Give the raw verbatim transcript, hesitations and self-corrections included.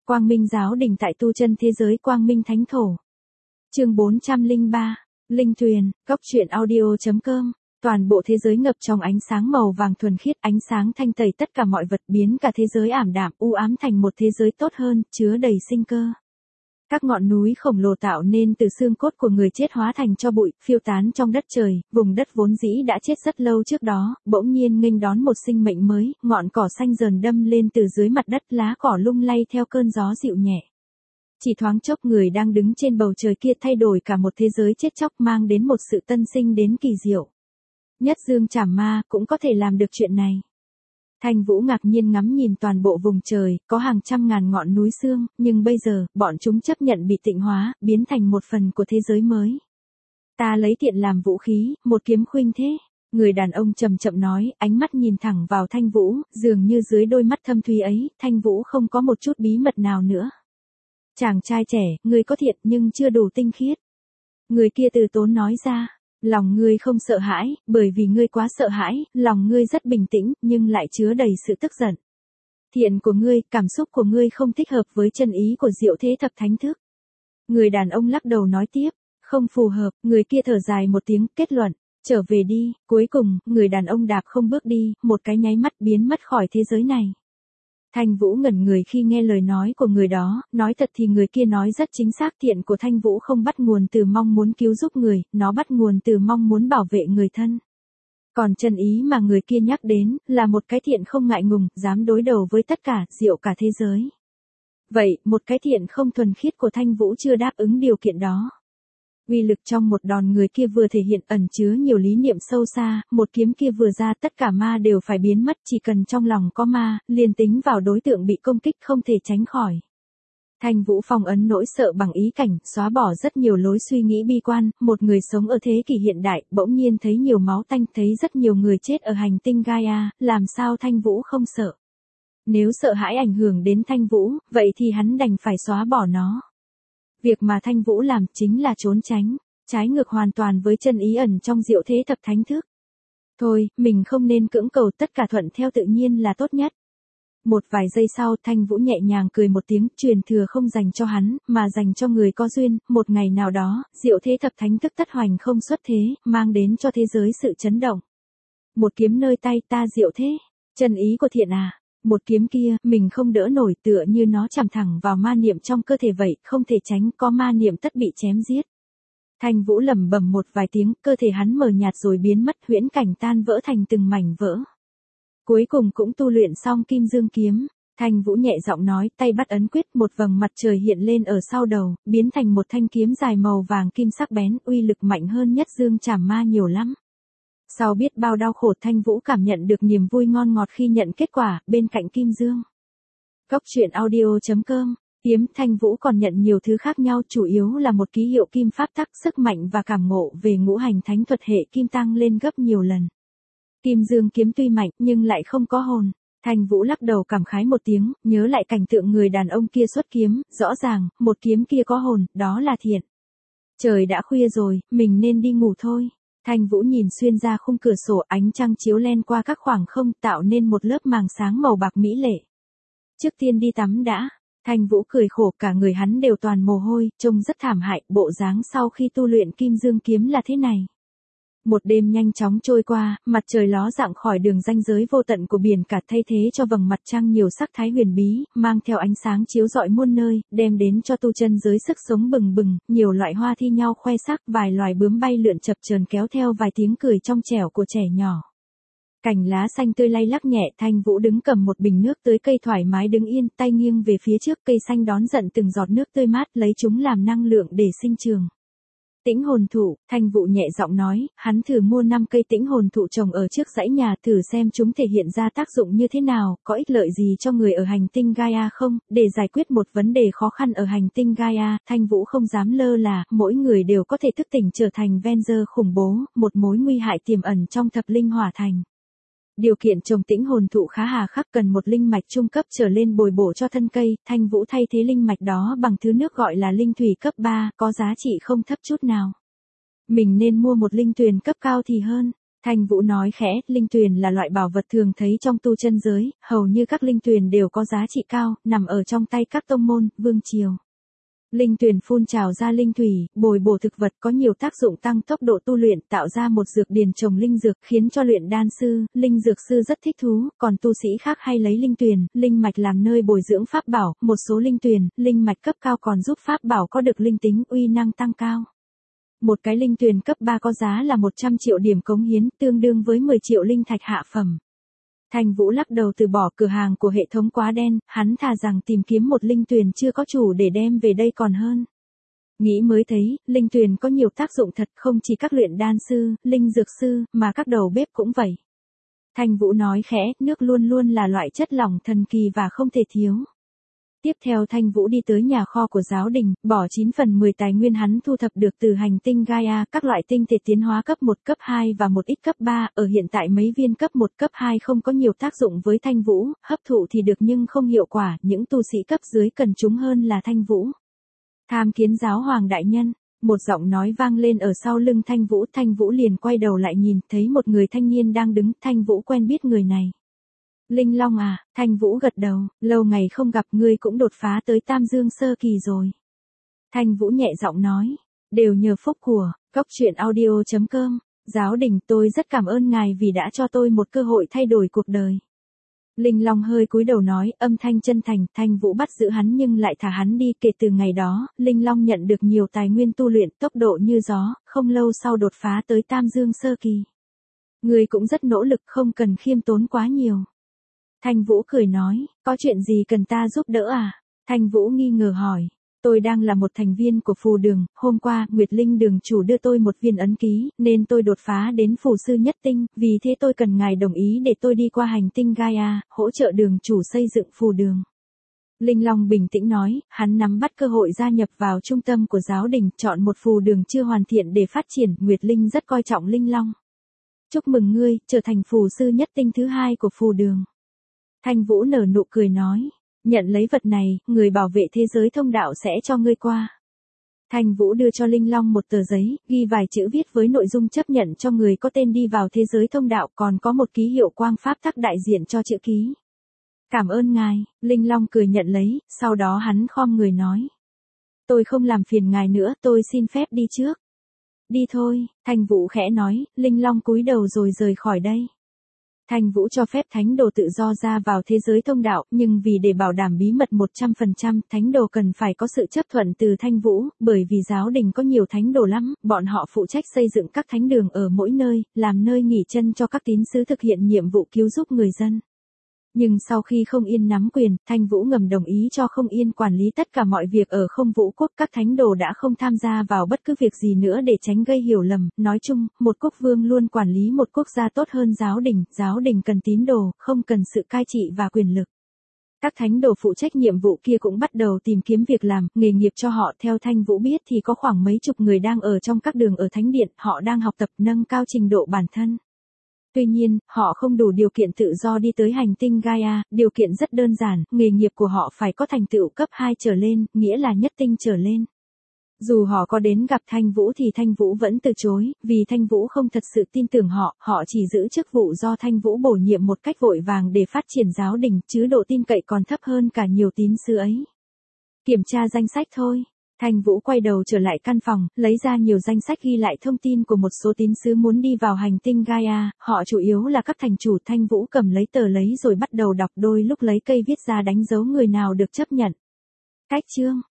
Quang Minh giáo đình tại tu chân thế giới Quang Minh Thánh Thổ. Chương bốn trăm lẻ ba, Linh Tuyền, góc truyện audio chấm com. Toàn bộ thế giới ngập trong ánh sáng màu vàng thuần khiết, ánh sáng thanh tẩy tất cả mọi vật, biến cả thế giới ảm đạm u ám thành một thế giới tốt hơn, chứa đầy sinh cơ. Các ngọn núi khổng lồ tạo nên từ xương cốt của người chết hóa thành tro bụi, phiêu tán trong đất trời, vùng đất vốn dĩ đã chết rất lâu trước đó, bỗng nhiên nghênh đón một sinh mệnh mới, ngọn cỏ xanh dờn đâm lên từ dưới mặt đất, lá cỏ lung lay theo cơn gió dịu nhẹ. Chỉ thoáng chốc người đang đứng trên bầu trời kia thay đổi cả một thế giới chết chóc, mang đến một sự tân sinh đến kỳ diệu. Nhất Dương Trảm Ma cũng có thể làm được chuyện này. Thanh Vũ ngạc nhiên ngắm nhìn toàn bộ vùng trời, có hàng trăm ngàn ngọn núi xương, nhưng bây giờ, bọn chúng chấp nhận bị tịnh hóa, biến thành một phần của thế giới mới. Ta lấy thiện làm vũ khí, một kiếm khuynh thế. Người đàn ông chậm chậm nói, ánh mắt nhìn thẳng vào Thanh Vũ, dường như dưới đôi mắt thâm thúy ấy, Thanh Vũ không có một chút bí mật nào nữa. Chàng trai trẻ, ngươi có thiện nhưng chưa đủ tinh khiết. Người kia từ tốn nói ra. Lòng ngươi không sợ hãi, bởi vì ngươi quá sợ hãi, lòng ngươi rất bình tĩnh, nhưng lại chứa đầy sự tức giận. Thiện của ngươi, cảm xúc của ngươi không thích hợp với chân ý của Diệu Thế Thập Thánh Thức. Người đàn ông lắc đầu nói tiếp, không phù hợp, người kia thở dài một tiếng, kết luận, trở về đi. Cuối cùng, người đàn ông đạp không bước đi, một cái nháy mắt biến mất khỏi thế giới này. Thanh Vũ ngẩn người khi nghe lời nói của người đó, nói thật thì người kia nói rất chính xác, thiện của Thanh Vũ không bắt nguồn từ mong muốn cứu giúp người, nó bắt nguồn từ mong muốn bảo vệ người thân. Còn chân ý mà người kia nhắc đến, là một cái thiện không ngại ngùng, dám đối đầu với tất cả, diệu cả thế giới. Vậy, một cái thiện không thuần khiết của Thanh Vũ chưa đáp ứng điều kiện đó. Uy lực trong một đòn người kia vừa thể hiện ẩn chứa nhiều lý niệm sâu xa, một kiếm kia vừa ra tất cả ma đều phải biến mất, chỉ cần trong lòng có ma, liền tính vào đối tượng bị công kích không thể tránh khỏi. Thanh Vũ phong ấn nỗi sợ bằng ý cảnh, xóa bỏ rất nhiều lối suy nghĩ bi quan, một người sống ở thế kỷ hiện đại, bỗng nhiên thấy nhiều máu tanh, thấy rất nhiều người chết ở hành tinh Gaia, làm sao Thanh Vũ không sợ? Nếu sợ hãi ảnh hưởng đến Thanh Vũ, vậy thì hắn đành phải xóa bỏ nó. Việc mà Thanh Vũ làm chính là trốn tránh, trái ngược hoàn toàn với chân ý ẩn trong Diệu Thế Thập Thánh Thức. Thôi, mình không nên cưỡng cầu, tất cả thuận theo tự nhiên là tốt nhất. Một vài giây sau, Thanh Vũ nhẹ nhàng cười một tiếng, truyền thừa không dành cho hắn, mà dành cho người có duyên, một ngày nào đó, Diệu Thế Thập Thánh Thức tất hoành không xuất thế, mang đến cho thế giới sự chấn động. Một kiếm nơi tay ta Diệu Thế, chân ý của thiện à. Một kiếm kia, mình không đỡ nổi, tựa như nó chằm thẳng vào ma niệm trong cơ thể vậy, không thể tránh, có ma niệm tất bị chém giết. Thanh Vũ lẩm bẩm một vài tiếng, cơ thể hắn mờ nhạt rồi biến mất, huyễn cảnh tan vỡ thành từng mảnh vỡ. Cuối cùng cũng tu luyện xong Kim Dương Kiếm, Thanh Vũ nhẹ giọng nói, tay bắt ấn quyết, một vầng mặt trời hiện lên ở sau đầu, biến thành một thanh kiếm dài màu vàng kim sắc bén, uy lực mạnh hơn Nhất Dương Trảm Ma nhiều lắm. Sau biết bao đau khổ, Thanh Vũ cảm nhận được niềm vui ngon ngọt khi nhận kết quả, bên cạnh Kim Dương. Góc truyện audio chấm com, kiếm Thanh Vũ còn nhận nhiều thứ khác nhau, chủ yếu là một ký hiệu kim pháp tắc, sức mạnh và cảm ngộ về ngũ hành thánh thuật hệ kim tăng lên gấp nhiều lần. Kim Dương kiếm tuy mạnh, nhưng lại không có hồn. Thanh Vũ lắc đầu cảm khái một tiếng, nhớ lại cảnh tượng người đàn ông kia xuất kiếm, rõ ràng, một kiếm kia có hồn, đó là thiện. Trời đã khuya rồi, mình nên đi ngủ thôi. Thanh Vũ nhìn xuyên ra khung cửa sổ, ánh trăng chiếu len qua các khoảng không, tạo nên một lớp màng sáng màu bạc mỹ lệ. Trước tiên đi tắm đã. Thanh Vũ cười khổ, cả người hắn đều toàn mồ hôi, trông rất thảm hại, bộ dáng sau khi tu luyện Kim Dương Kiếm là thế này. Một đêm nhanh chóng trôi qua, mặt trời ló dạng khỏi đường ranh giới vô tận của biển cả, thay thế cho vầng mặt trăng nhiều sắc thái huyền bí, mang theo ánh sáng chiếu rọi muôn nơi, đem đến cho tu chân giới sức sống bừng bừng, nhiều loại hoa thi nhau khoe sắc, vài loài bướm bay lượn chập chờn kéo theo vài tiếng cười trong trẻo của trẻ nhỏ. Cành lá xanh tươi lay lắc nhẹ, Thanh Vũ đứng cầm một bình nước tưới cây thoải mái đứng yên, tay nghiêng về phía trước, cây xanh đón giận từng giọt nước tươi mát, lấy chúng làm năng lượng để sinh trường. Tĩnh hồn thụ, Thanh Vũ nhẹ giọng nói, hắn thử mua năm cây tĩnh hồn thụ trồng ở trước dãy nhà, thử xem chúng thể hiện ra tác dụng như thế nào, có ích lợi gì cho người ở hành tinh Gaia không, để giải quyết một vấn đề khó khăn ở hành tinh Gaia. Thanh Vũ không dám lơ là, mỗi người đều có thể thức tỉnh trở thành Avenger khủng bố, một mối nguy hại tiềm ẩn trong thập linh hỏa thành. Điều kiện trồng tĩnh hồn thụ khá hà khắc, cần một linh mạch trung cấp trở lên bồi bổ cho thân cây, Thanh Vũ thay thế linh mạch đó bằng thứ nước gọi là linh thủy cấp ba, có giá trị không thấp chút nào. Mình nên mua một linh tuyền cấp cao thì hơn. Thanh Vũ nói khẽ, linh tuyền là loại bảo vật thường thấy trong tu chân giới, hầu như các linh tuyền đều có giá trị cao, nằm ở trong tay các tông môn, vương triều. Linh tuyền phun trào ra linh thủy, bồi bổ thực vật có nhiều tác dụng tăng tốc độ tu luyện, tạo ra một dược điền trồng linh dược, khiến cho luyện đan sư, linh dược sư rất thích thú, còn tu sĩ khác hay lấy linh tuyền, linh mạch làm nơi bồi dưỡng pháp bảo, một số linh tuyền, linh mạch cấp cao còn giúp pháp bảo có được linh tính, uy năng tăng cao. Một cái linh tuyền cấp ba có giá là một trăm triệu điểm cống hiến, tương đương với mười triệu linh thạch hạ phẩm. Thanh Vũ lắc đầu từ bỏ, cửa hàng của hệ thống quá đen, hắn thà rằng tìm kiếm một linh tuyền chưa có chủ để đem về đây còn hơn. Nghĩ mới thấy, linh tuyền có nhiều tác dụng thật, không chỉ các luyện đan sư, linh dược sư, mà các đầu bếp cũng vậy. Thanh Vũ nói khẽ, nước luôn luôn là loại chất lỏng thần kỳ và không thể thiếu. Tiếp theo Thanh Vũ đi tới nhà kho của giáo đình, bỏ chín phần mười tài nguyên hắn thu thập được từ hành tinh Gaia, các loại tinh thể tiến hóa cấp một, cấp hai và một ít cấp ba, ở hiện tại mấy viên cấp một, cấp hai không có nhiều tác dụng với Thanh Vũ, hấp thụ thì được nhưng không hiệu quả, những tu sĩ cấp dưới cần chúng hơn là Thanh Vũ. Tham kiến giáo hoàng đại nhân, một giọng nói vang lên ở sau lưng Thanh Vũ, Thanh Vũ liền quay đầu lại nhìn, thấy một người thanh niên đang đứng, Thanh Vũ quen biết người này. Linh Long à, Thanh Vũ gật đầu, lâu ngày không gặp ngươi cũng đột phá tới Tam Dương Sơ Kỳ rồi. Thanh Vũ nhẹ giọng nói, đều nhờ phúc của, cốc truyện audio chấm com, giáo đình tôi rất cảm ơn ngài vì đã cho tôi một cơ hội thay đổi cuộc đời. Linh Long hơi cúi đầu nói, âm thanh chân thành, Thanh Vũ bắt giữ hắn nhưng lại thả hắn đi, kể từ ngày đó, Linh Long nhận được nhiều tài nguyên tu luyện, tốc độ như gió, không lâu sau đột phá tới Tam Dương Sơ Kỳ. Ngươi cũng rất nỗ lực, không cần khiêm tốn quá nhiều. Thanh Vũ cười nói, có chuyện gì cần ta giúp đỡ à? Thanh Vũ nghi ngờ hỏi, tôi đang là một thành viên của phù đường, hôm qua, Nguyệt Linh đường chủ đưa tôi một viên ấn ký, nên tôi đột phá đến phù sư nhất tinh, vì thế tôi cần ngài đồng ý để tôi đi qua hành tinh Gaia, hỗ trợ đường chủ xây dựng phù đường. Linh Long bình tĩnh nói, hắn nắm bắt cơ hội gia nhập vào trung tâm của giáo đình, chọn một phù đường chưa hoàn thiện để phát triển, Nguyệt Linh rất coi trọng Linh Long. Chúc mừng ngươi, trở thành phù sư nhất tinh thứ hai của phù đường. Thanh Vũ nở nụ cười nói, nhận lấy vật này, người bảo vệ thế giới thông đạo sẽ cho ngươi qua. Thanh Vũ đưa cho Linh Long một tờ giấy, ghi vài chữ viết với nội dung chấp nhận cho người có tên đi vào thế giới thông đạo, còn có một ký hiệu quang pháp tắc đại diện cho chữ ký. Cảm ơn ngài, Linh Long cười nhận lấy, sau đó hắn khom người nói. Tôi không làm phiền ngài nữa, tôi xin phép đi trước. Đi thôi, Thanh Vũ khẽ nói, Linh Long cúi đầu rồi rời khỏi đây. Thanh Vũ cho phép thánh đồ tự do ra vào thế giới thông đạo, nhưng vì để bảo đảm bí mật một trăm phần trăm, thánh đồ cần phải có sự chấp thuận từ Thanh Vũ, bởi vì giáo đình có nhiều thánh đồ lắm, bọn họ phụ trách xây dựng các thánh đường ở mỗi nơi, làm nơi nghỉ chân cho các tín sứ thực hiện nhiệm vụ cứu giúp người dân. Nhưng sau khi Không Yên nắm quyền, Thanh Vũ ngầm đồng ý cho Không Yên quản lý tất cả mọi việc ở Không Vũ Quốc, các thánh đồ đã không tham gia vào bất cứ việc gì nữa để tránh gây hiểu lầm, nói chung, một quốc vương luôn quản lý một quốc gia tốt hơn giáo đình, giáo đình cần tín đồ, không cần sự cai trị và quyền lực. Các thánh đồ phụ trách nhiệm vụ kia cũng bắt đầu tìm kiếm việc làm, nghề nghiệp cho họ, theo Thanh Vũ biết thì có khoảng mấy chục người đang ở trong các đường ở thánh điện, họ đang học tập nâng cao trình độ bản thân. Tuy nhiên, họ không đủ điều kiện tự do đi tới hành tinh Gaia, điều kiện rất đơn giản, nghề nghiệp của họ phải có thành tựu cấp hai trở lên, nghĩa là nhất tinh trở lên. Dù họ có đến gặp Thanh Vũ thì Thanh Vũ vẫn từ chối, vì Thanh Vũ không thật sự tin tưởng họ, họ chỉ giữ chức vụ do Thanh Vũ bổ nhiệm một cách vội vàng để phát triển giáo đình, chứ độ tin cậy còn thấp hơn cả nhiều tín sứ ấy. Kiểm tra danh sách thôi. Thanh Vũ quay đầu trở lại căn phòng, lấy ra nhiều danh sách ghi lại thông tin của một số tín sứ muốn đi vào hành tinh Gaia, họ chủ yếu là các thành chủ. Thanh Vũ cầm lấy tờ lấy rồi bắt đầu đọc, đôi lúc lấy cây viết ra đánh dấu người nào được chấp nhận. Cách chương